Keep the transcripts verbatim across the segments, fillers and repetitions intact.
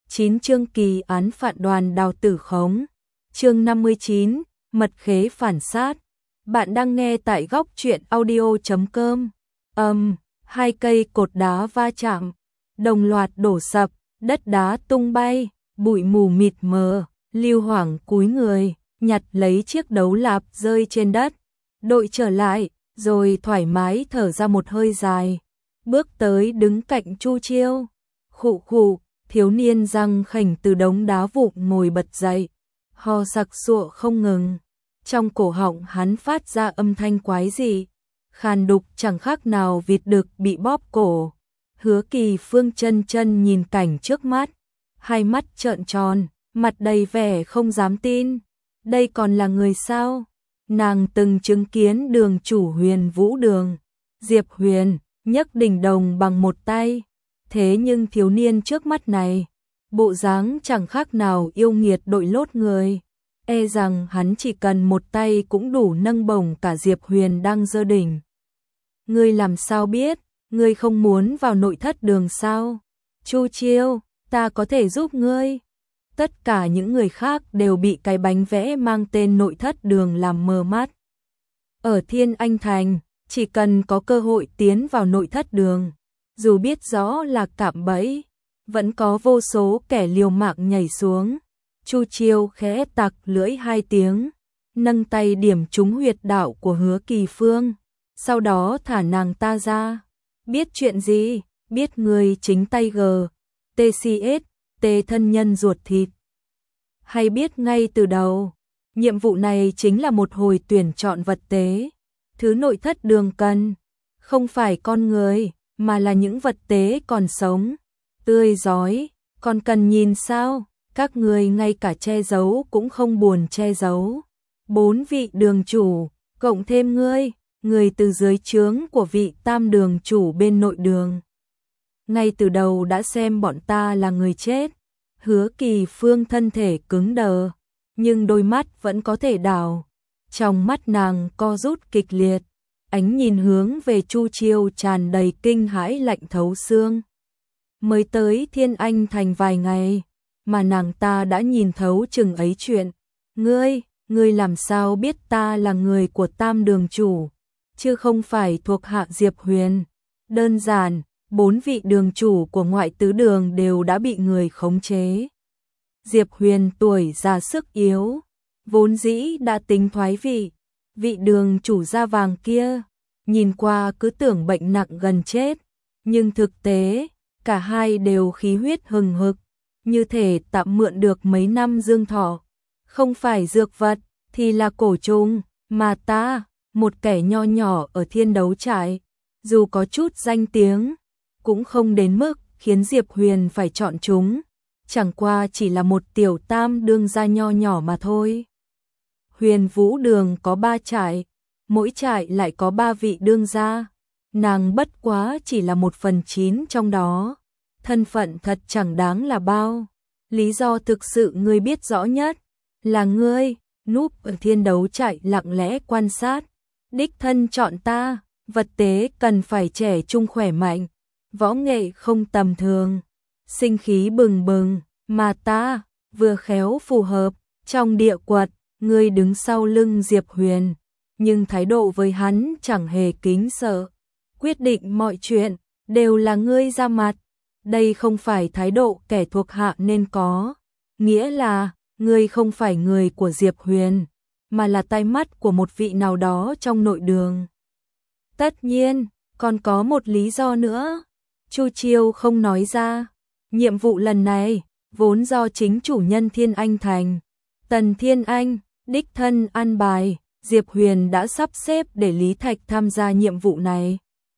chín chương kỳ án phạt đoàn đào tử khống. Chương năm mươi chín, mật khế phản sát. Bạn đang nghe tại góc truyện audio chấm com. Âm, um, hai cây cột đá va chạm, đồng loạt đổ sập, đất đá tung bay, bụi mù mịt mờ, Lưu Hoảng cúi người, nhặt lấy chiếc đấu lạp rơi trên đất, đội trở lại, rồi thoải mái thở ra một hơi dài, bước tới đứng cạnh Chu Chiêu. Khụ khụ, thiếu niên răng khểnh từ đống đá vụn ngồi bật dậy, ho sặc sụa không ngừng. Trong cổ họng hắn phát ra âm thanh quái dị, khàn đục chẳng khác nào vịt đực bị bóp cổ. Hứa Kỳ Phương chân chân nhìn cảnh trước mắt, hai mắt trợn tròn, mặt đầy vẻ không dám tin. Đây còn là người sao? Nàng từng chứng kiến đường chủ Huyền Vũ Đường, Diệp Huyền, nhấc đỉnh đồng bằng một tay. Thế nhưng thiếu niên trước mắt này, bộ dáng chẳng khác nào yêu nghiệt đội lốt người. E rằng hắn chỉ cần một tay cũng đủ nâng bổng cả Diệp Huyền đang giơ đỉnh. Ngươi làm sao biết, ngươi không muốn vào nội thất đường sao? Chu Chiêu, ta có thể giúp ngươi. Tất cả những người khác đều bị cái bánh vẽ mang tên nội thất đường làm mờ mắt. Ở Thiên Anh Thành, chỉ cần có cơ hội tiến vào nội thất đường, dù biết rõ là cạm bẫy, vẫn có vô số kẻ liều mạng nhảy xuống. Chu Chiêu khẽ tặc lưỡi hai tiếng, nâng tay điểm trúng huyệt đạo của Hứa Kỳ Phương, sau đó thả nàng ta ra. Biết chuyện gì? Biết người chính tay G, tê xê ét, T thân nhân ruột thịt. Hay biết ngay từ đầu, nhiệm vụ này chính là một hồi tuyển chọn vật tế. Thứ nội thất đường cần, không phải con người, mà là những vật tế còn sống, tươi rói. Còn cần nhìn sao? Các người ngay cả che giấu cũng không buồn che giấu. Bốn vị đường chủ, cộng thêm ngươi, người từ dưới trướng của vị tam đường chủ bên nội đường. Ngay từ đầu đã xem bọn ta là người chết. Hứa Kỳ Phương thân thể cứng đờ, nhưng đôi mắt vẫn có thể đảo. Trong mắt nàng co rút kịch liệt, ánh nhìn hướng về Chu Chiêu tràn đầy kinh hãi lạnh thấu xương. Mới tới Thiên Anh Thành vài ngày, mà nàng ta đã nhìn thấu chừng ấy chuyện. Ngươi, ngươi làm sao biết ta là người của tam đường chủ, chứ không phải thuộc hạ Diệp Huyền? Đơn giản, bốn vị đường chủ của ngoại tứ đường đều đã bị người khống chế. Diệp Huyền tuổi già sức yếu, vốn dĩ đã tính thoái vị. Vị đường chủ da vàng kia, nhìn qua cứ tưởng bệnh nặng gần chết, nhưng thực tế, cả hai đều khí huyết hừng hực, như thể tạm mượn được mấy năm dương thọ. Không phải dược vật, thì là cổ trùng, mà ta, một kẻ nho nhỏ ở Thiên Đấu Trại, dù có chút danh tiếng, cũng không đến mức khiến Diệp Huyền phải chọn chúng, chẳng qua chỉ là một tiểu tam đương gia nho nhỏ mà thôi. Huyền Vũ Đường có ba trại, mỗi trại lại có ba vị đương gia, nàng bất quá chỉ là một phần chín trong đó, thân phận thật chẳng đáng là bao. Lý do thực sự ngươi biết rõ nhất, là ngươi, núp ở Thiên Đấu Trại lặng lẽ quan sát, đích thân chọn ta, vật tế cần phải trẻ trung khỏe mạnh, võ nghệ không tầm thường, sinh khí bừng bừng, mà ta, vừa khéo phù hợp. Trong địa quật, ngươi đứng sau lưng Diệp Huyền, nhưng thái độ với hắn chẳng hề kính sợ, quyết định mọi chuyện đều là ngươi ra mặt. Đây không phải thái độ kẻ thuộc hạ nên có, nghĩa là ngươi không phải người của Diệp Huyền, mà là tai mắt của một vị nào đó trong nội đường. Tất nhiên, còn có một lý do nữa, Chu Chiêu không nói ra. Nhiệm vụ lần này vốn do chính chủ nhân Thiên Anh Thành, Tần Thiên Anh, đích thân an bài. Diệp Huyền đã sắp xếp để Lý Thạch tham gia nhiệm vụ này.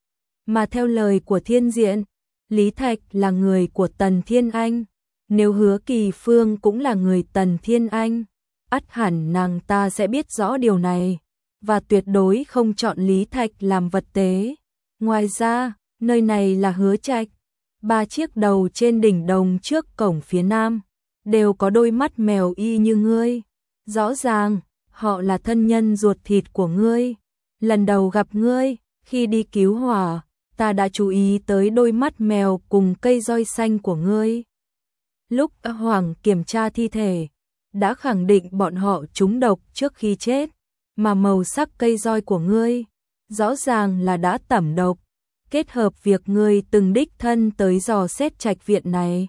Mà theo lời của Thiên Diện, Lý Thạch là người của Tần Thiên Anh. Nếu Hứa Kỳ Phương cũng là người Tần Thiên Anh, ắt hẳn nàng ta sẽ biết rõ điều này, và tuyệt đối không chọn Lý Thạch làm vật tế. Ngoài ra, nơi này là Hứa Trạch. Ba chiếc đầu trên đỉnh đồng trước cổng phía nam, đều có đôi mắt mèo y như ngươi. Rõ ràng, họ là thân nhân ruột thịt của ngươi. Lần đầu gặp ngươi, khi đi cứu hỏa, ta đã chú ý tới đôi mắt mèo cùng cây roi xanh của ngươi. Lúc A Hoàng kiểm tra thi thể, đã khẳng định bọn họ trúng độc trước khi chết, mà màu sắc cây roi của ngươi rõ ràng là đã tẩm độc, kết hợp việc ngươi từng đích thân tới dò xét trạch viện này.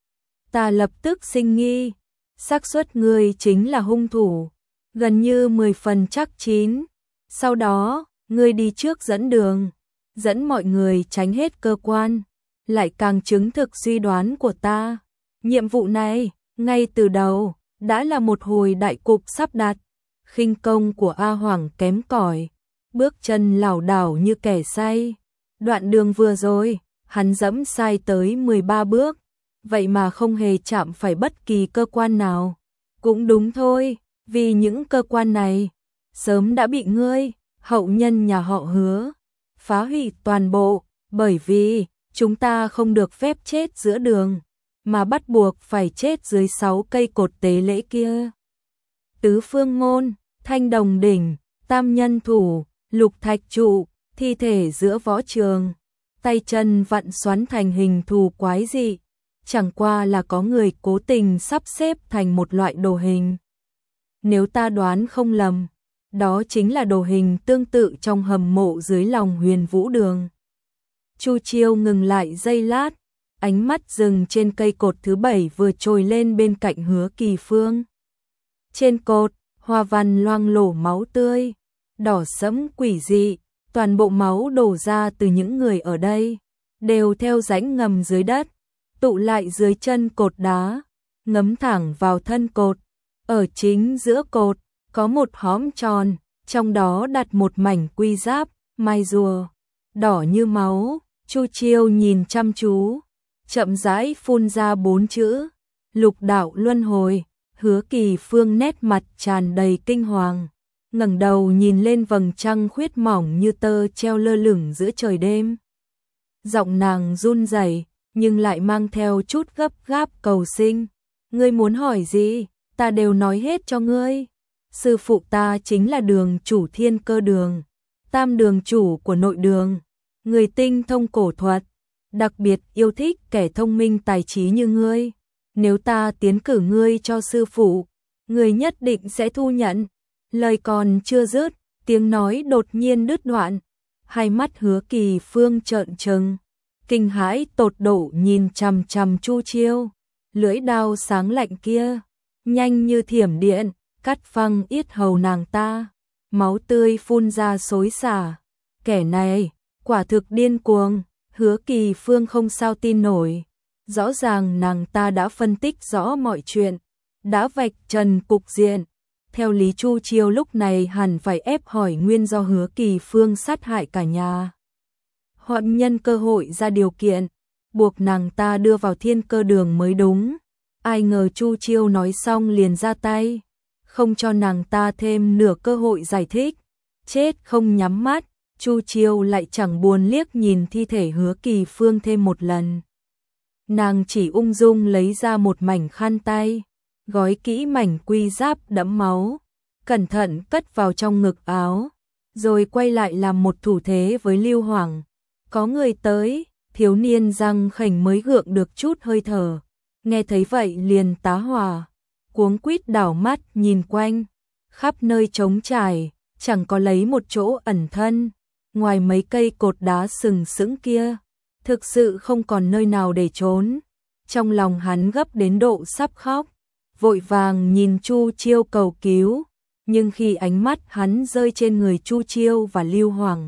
Ta lập tức sinh nghi, xác suất ngươi chính là hung thủ, gần như mười phần chắc chín. Sau đó, ngươi đi trước dẫn đường, dẫn mọi người tránh hết cơ quan, lại càng chứng thực suy đoán của ta. Nhiệm vụ này, ngay từ đầu, đã là một hồi đại cục sắp đặt. Khinh công của A Hoàng kém cỏi, bước chân lảo đảo như kẻ say. Đoạn đường vừa rồi, hắn dẫm sai tới mười ba bước, vậy mà không hề chạm phải bất kỳ cơ quan nào. Cũng đúng thôi, vì những cơ quan này sớm đã bị ngươi, hậu nhân nhà họ Hứa, phá hủy toàn bộ, bởi vì chúng ta không được phép chết giữa đường, mà bắt buộc phải chết dưới sáu cây cột tế lễ kia. Tứ phương môn, thanh đồng đỉnh, tam nhân thủ, lục thạch trụ, thi thể giữa võ trường, tay chân vặn xoắn thành hình thù quái dị, chẳng qua là có người cố tình sắp xếp thành một loại đồ hình. Nếu ta đoán không lầm, đó chính là đồ hình tương tự trong hầm mộ dưới lòng Huyền Vũ Đường. Chu Chiêu ngừng lại giây lát, ánh mắt dừng trên cây cột thứ bảy vừa trồi lên bên cạnh Hứa Kỳ Phương. Trên cột, hoa văn loang lổ máu tươi, đỏ sẫm quỷ dị, toàn bộ máu đổ ra từ những người ở đây, đều theo rãnh ngầm dưới đất, tụ lại dưới chân cột đá, ngấm thẳng vào thân cột. Ở chính giữa cột, có một hõm tròn, trong đó đặt một mảnh quy giáp, mai rùa, đỏ như máu. Chu Chiêu nhìn chăm chú, chậm rãi phun ra bốn chữ, lục đạo luân hồi. Hứa Kỳ Phương nét mặt tràn đầy kinh hoàng, ngẩng đầu nhìn lên vầng trăng khuyết mỏng như tơ treo lơ lửng giữa trời đêm. Giọng nàng run rẩy, nhưng lại mang theo chút gấp gáp cầu xin. Ngươi muốn hỏi gì, ta đều nói hết cho ngươi. Sư phụ ta chính là đường chủ Thiên Cơ Đường, tam đường chủ của nội đường, người tinh thông cổ thuật, đặc biệt yêu thích kẻ thông minh tài trí như ngươi. Nếu ta tiến cử ngươi cho sư phụ, ngươi nhất định sẽ thu nhận. Lời còn chưa dứt, tiếng nói đột nhiên đứt đoạn. Hai mắt Hứa Kỳ Phương trợn trừng, kinh hãi tột độ nhìn chằm chằm Chu Chiêu. Lưỡi đao sáng lạnh kia, nhanh như thiểm điện, cắt phăng yết hầu nàng ta. Máu tươi phun ra xối xả. Kẻ này, quả thực điên cuồng. Hứa Kỳ Phương không sao tin nổi. Rõ ràng nàng ta đã phân tích rõ mọi chuyện, đã vạch trần cục diện. Theo lý Chu Chiêu lúc này hẳn phải ép hỏi nguyên do Hứa Kỳ Phương sát hại cả nhà. Hoặc nhân cơ hội ra điều kiện, buộc nàng ta đưa vào Thiên Cơ Đường mới đúng. Ai ngờ Chu Chiêu nói xong liền ra tay, không cho nàng ta thêm nửa cơ hội giải thích. Chết không nhắm mắt, Chu Chiêu lại chẳng buồn liếc nhìn thi thể Hứa Kỳ Phương thêm một lần. Nàng chỉ ung dung lấy ra một mảnh khăn tay, gói kỹ mảnh quy giáp đẫm máu, cẩn thận cất vào trong ngực áo, rồi quay lại làm một thủ thế với Lưu Hoàng. Có người tới, thiếu niên răng khểnh mới gượng được chút hơi thở, nghe thấy vậy liền tá hỏa, cuống quýt đảo mắt nhìn quanh, khắp nơi trống trải, chẳng có lấy một chỗ ẩn thân, ngoài mấy cây cột đá sừng sững kia. Thực sự không còn nơi nào để trốn. Trong lòng hắn gấp đến độ sắp khóc, vội vàng nhìn Chu Chiêu cầu cứu, nhưng khi ánh mắt hắn rơi trên người Chu Chiêu và Lưu Hoàng,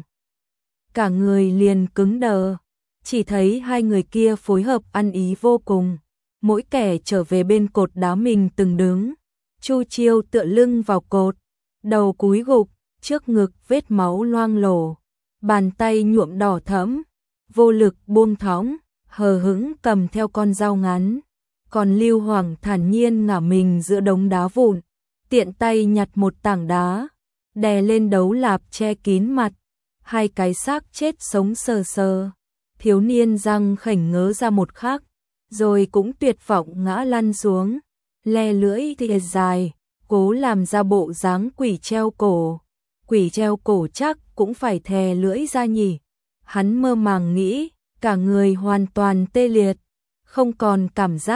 cả người liền cứng đờ, chỉ thấy hai người kia phối hợp ăn ý vô cùng, mỗi kẻ trở về bên cột đá mình từng đứng. Chu Chiêu tựa lưng vào cột, đầu cúi gục, trước ngực vết máu loang lổ, bàn tay nhuộm đỏ thẫm, vô lực buông thõng, hờ hững cầm theo con dao ngắn. Còn Lưu Hoàng thản nhiên ngả mình giữa đống đá vụn, tiện tay nhặt một tảng đá, đè lên đấu lạp che kín mặt, hai cái xác chết sống sờ sờ. Thiếu niên răng khểnh ngớ ra một khắc, rồi cũng tuyệt vọng ngã lăn xuống, le lưỡi thì dài, cố làm ra bộ dáng quỷ treo cổ. Quỷ treo cổ chắc cũng phải thè lưỡi ra nhỉ. Hắn mơ màng nghĩ, cả người hoàn toàn tê liệt, không còn cảm giác,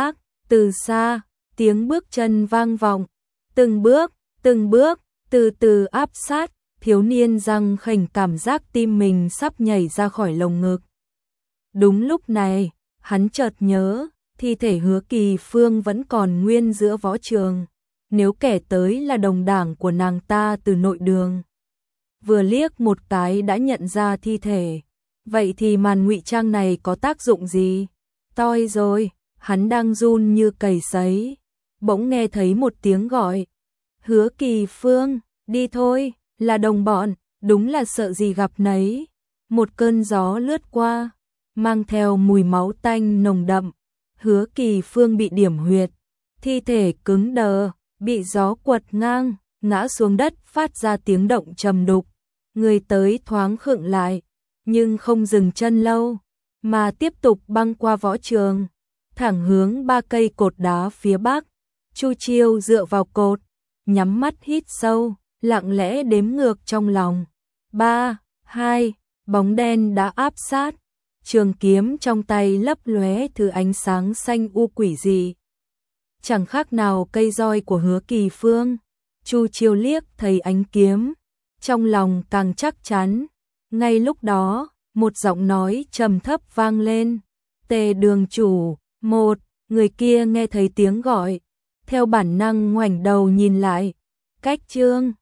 Từ xa, tiếng bước chân vang vọng, từng bước, từng bước, từ từ áp sát, thiếu niên răng khểnh cảm giác tim mình sắp nhảy ra khỏi lồng ngực. Đúng lúc này, hắn chợt nhớ, thi thể Hứa Kỳ Phương vẫn còn nguyên giữa võ trường, nếu kẻ tới là đồng đảng của nàng ta từ nội đường. Vừa liếc một cái đã nhận ra thi thể, vậy thì màn ngụy trang này có tác dụng gì? Toi rồi, hắn đang run như cầy sấy, bỗng nghe thấy một tiếng gọi. Hứa Kỳ Phương, đi thôi, là đồng bọn, đúng là sợ gì gặp nấy. Một cơn gió lướt qua, mang theo mùi máu tanh nồng đậm. Hứa Kỳ Phương bị điểm huyệt, thi thể cứng đờ, bị gió quật ngang, ngã xuống đất phát ra tiếng động trầm đục. Người tới thoáng khựng lại, nhưng không dừng chân lâu, mà tiếp tục băng qua võ trường, thẳng hướng ba cây cột đá phía bắc. Chu Chiêu dựa vào cột, nhắm mắt hít sâu, lặng lẽ đếm ngược trong lòng. Ba, hai, bóng đen đã áp sát, trường kiếm trong tay lấp lóe thứ ánh sáng xanh u quỷ dị. Chẳng khác nào cây roi của Hứa Kỳ Phương. Chu Chiêu liếc thấy ánh kiếm, trong lòng càng chắc chắn. Ngay lúc đó, một giọng nói trầm thấp vang lên. Tề đường chủ, một, người kia nghe thấy tiếng gọi, theo bản năng ngoảnh đầu nhìn lại. Cách chương